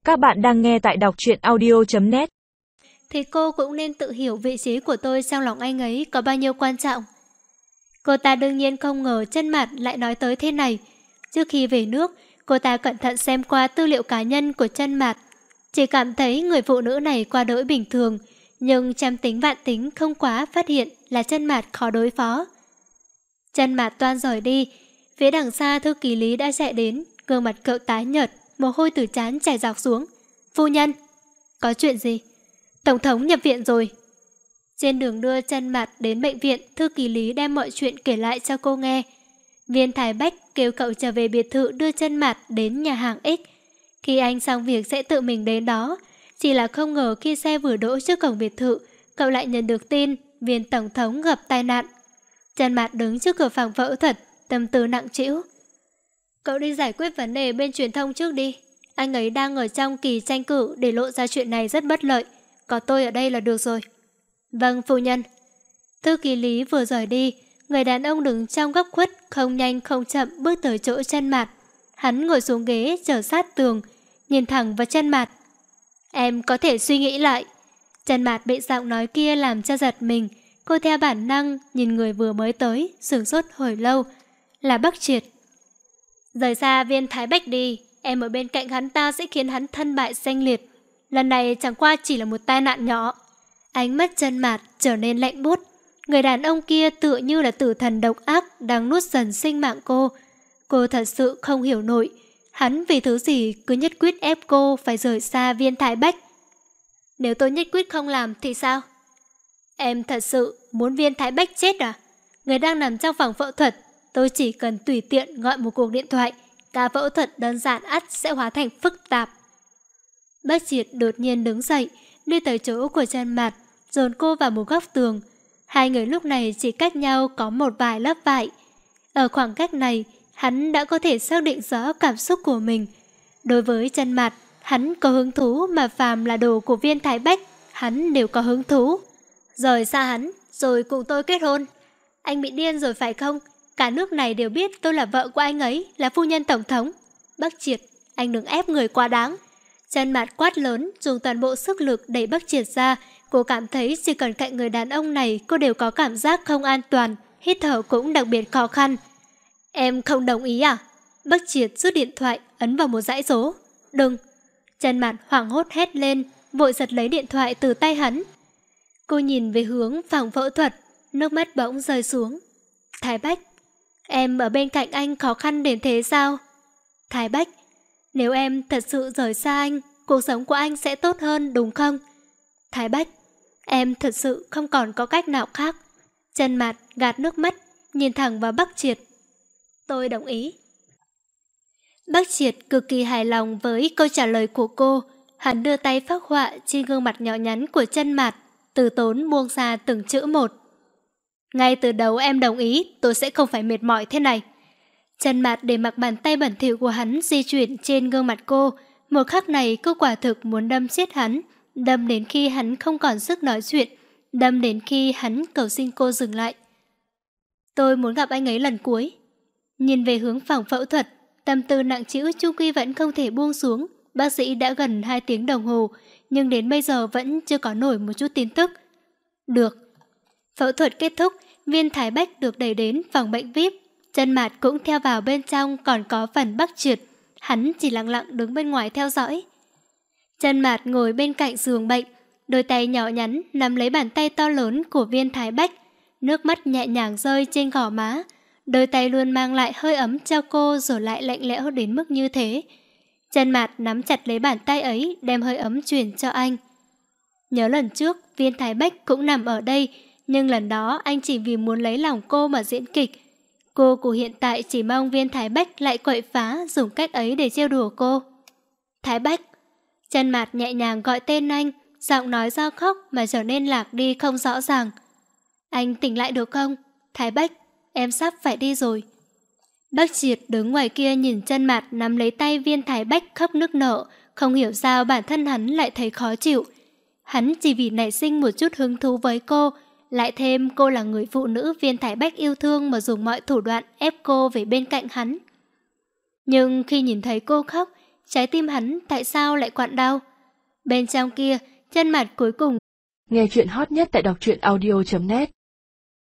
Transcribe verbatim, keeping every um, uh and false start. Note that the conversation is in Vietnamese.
Các bạn đang nghe tại đọc truyện audio chấm net. Thì cô cũng nên tự hiểu vị trí của tôi trong lòng anh ấy có bao nhiêu quan trọng. Cô ta đương nhiên không ngờ Chân Mạt lại nói tới thế này. Trước khi về nước, cô ta cẩn thận xem qua tư liệu cá nhân của Chân Mạt. Chỉ cảm thấy người phụ nữ này qua đỗi bình thường, nhưng trăm tính vạn tính không quá phát hiện là Chân Mạt khó đối phó. Chân Mạt toan rời đi, phía đằng xa thư ký Lý đã chạy đến, gương mặt cậu tái nhợt, mồ hôi từ trán chảy dọc xuống. Phu nhân, có chuyện gì? Tổng thống nhập viện rồi. Trên đường đưa Chân Mạt đến bệnh viện, thư ký Lý đem mọi chuyện kể lại cho cô nghe. Viên Thái Bách kêu cậu trở về biệt thự đưa Chân Mạt đến nhà hàng X. Khi anh xong việc sẽ tự mình đến đó. Chỉ là không ngờ khi xe vừa đỗ trước cổng biệt thự, cậu lại nhận được tin viên tổng thống gặp tai nạn. Chân Mạt đứng trước cửa phòng phẫu thuật, tâm tư nặng trĩu. Cậu đi giải quyết vấn đề bên truyền thông trước đi. Anh ấy đang ở trong kỳ tranh cử, để lộ ra chuyện này rất bất lợi. Có tôi ở đây là được rồi. Vâng, phu nhân. Thư ký Lý vừa rời đi, người đàn ông đứng trong góc khuất không nhanh không chậm bước tới chỗ Chân Mạt. Hắn ngồi xuống ghế trở sát tường, nhìn thẳng vào Chân Mạt. Em có thể suy nghĩ lại. Chân Mạt bị giọng nói kia làm cho giật mình. Cô theo bản năng nhìn người vừa mới tới, sửng sốt hồi lâu. Là Bắc Triệt. Rời xa Viên Thái Bách đi, em ở bên cạnh hắn ta sẽ khiến hắn thân bại danh liệt. Lần này chẳng qua chỉ là một tai nạn nhỏ. Ánh mắt Chân Mạt trở nên lạnh buốt. Người đàn ông kia tựa như là tử thần độc ác đang nuốt dần sinh mạng cô. Cô thật sự không hiểu nổi, hắn vì thứ gì cứ nhất quyết ép cô phải rời xa Viên Thái Bách. Nếu tôi nhất quyết không làm thì sao? Em thật sự muốn Viên Thái Bách chết à? Người đang nằm trong phòng phẫu thuật, tôi chỉ cần tùy tiện gọi một cuộc điện thoại, ca phẫu thuật đơn giản ắt sẽ hóa thành phức tạp. Bác Triệt đột nhiên đứng dậy, đi tới chỗ của Chân Mạt, dồn cô vào một góc tường. Hai người lúc này chỉ cách nhau có một vài lớp vải. Ở khoảng cách này, hắn đã có thể xác định rõ cảm xúc của mình. Đối với Chân Mạt, hắn có hứng thú, mà phàm là đồ của Viên Thái Bách, hắn đều có hứng thú. Rời xa hắn, rồi cùng tôi kết hôn. Anh bị điên rồi phải không? Cả nước này đều biết tôi là vợ của anh ấy, là phu nhân tổng thống. Bắc Triệt, anh đừng ép người quá đáng. Chân Mạt quát lớn, dùng toàn bộ sức lực đẩy Bắc Triệt ra. Cô cảm thấy chỉ cần cạnh người đàn ông này, cô đều có cảm giác không an toàn, hít thở cũng đặc biệt khó khăn. Em không đồng ý à? Bắc Triệt rút điện thoại, ấn vào một dãy số. Đừng! Chân Mạt hoảng hốt hét lên, vội giật lấy điện thoại từ tay hắn. Cô nhìn về hướng phòng phẫu thuật, nước mắt bỗng rơi xuống. Thái Bách, em ở bên cạnh anh khó khăn đến thế sao? Thái Bách, nếu em thật sự rời xa anh, cuộc sống của anh sẽ tốt hơn đúng không? Thái Bách, em thật sự không còn có cách nào khác. Chân Mạt gạt nước mắt, nhìn thẳng vào Bắc Triệt. Tôi đồng ý. Bắc Triệt cực kỳ hài lòng với câu trả lời của cô. Hắn đưa tay phác họa trên gương mặt nhỏ nhắn của Chân Mạt, từ tốn buông ra từng chữ một. Ngay từ đầu em đồng ý, tôi sẽ không phải mệt mỏi thế này. Chân Mạt để mặc bàn tay bẩn thỉu của hắn di chuyển trên gương mặt cô. Một khắc này cô quả thực muốn đâm chết hắn, đâm đến khi hắn không còn sức nói chuyện, đâm đến khi hắn cầu xin cô dừng lại. Tôi muốn gặp anh ấy lần cuối. Nhìn về hướng phòng phẫu thuật, tâm tư nặng trĩu chung quy vẫn không thể buông xuống. Bác sĩ đã gần hai tiếng đồng hồ, nhưng đến bây giờ vẫn chưa có nổi một chút tin tức. Được. Phẫu thuật kết thúc, Viên Thái Bách được đẩy đến phòng bệnh vi ai pi. Chân Mạt cũng theo vào bên trong, còn có phần Bắc Triệt. Hắn chỉ lặng lặng đứng bên ngoài theo dõi. Chân Mạt ngồi bên cạnh giường bệnh, đôi tay nhỏ nhắn nắm lấy bàn tay to lớn của Viên Thái Bách. Nước mắt nhẹ nhàng rơi trên gò má. Đôi tay luôn mang lại hơi ấm cho cô, rồi lại lạnh lẽo đến mức như thế. Chân Mạt nắm chặt lấy bàn tay ấy, đem hơi ấm truyền cho anh. Nhớ lần trước, Viên Thái Bách cũng nằm ở đây, nhưng lần đó anh chỉ vì muốn lấy lòng cô mà diễn kịch. Cô của hiện tại chỉ mong Viên Thái Bách lại quậy phá, dùng cách ấy để trêu đùa cô. Thái Bách. Chân Mạt nhẹ nhàng gọi tên anh, giọng nói do khóc mà trở nên lạc đi không rõ ràng. Anh tỉnh lại được không? Thái Bách, em sắp phải đi rồi. Bắc Triệt đứng ngoài kia nhìn Chân Mạt nắm lấy tay Viên Thái Bách khóc nức nở, không hiểu sao bản thân hắn lại thấy khó chịu. Hắn chỉ vì nảy sinh một chút hứng thú với cô, lại thêm cô là người phụ nữ Viên Thái Bách yêu thương mà dùng mọi thủ đoạn ép cô về bên cạnh hắn. Nhưng khi nhìn thấy cô khóc, trái tim hắn tại sao lại quặn đau. Bên trong kia, chân mặt cuối cùng. Nghe chuyện hot nhất tại đọc truyện audio chấm net.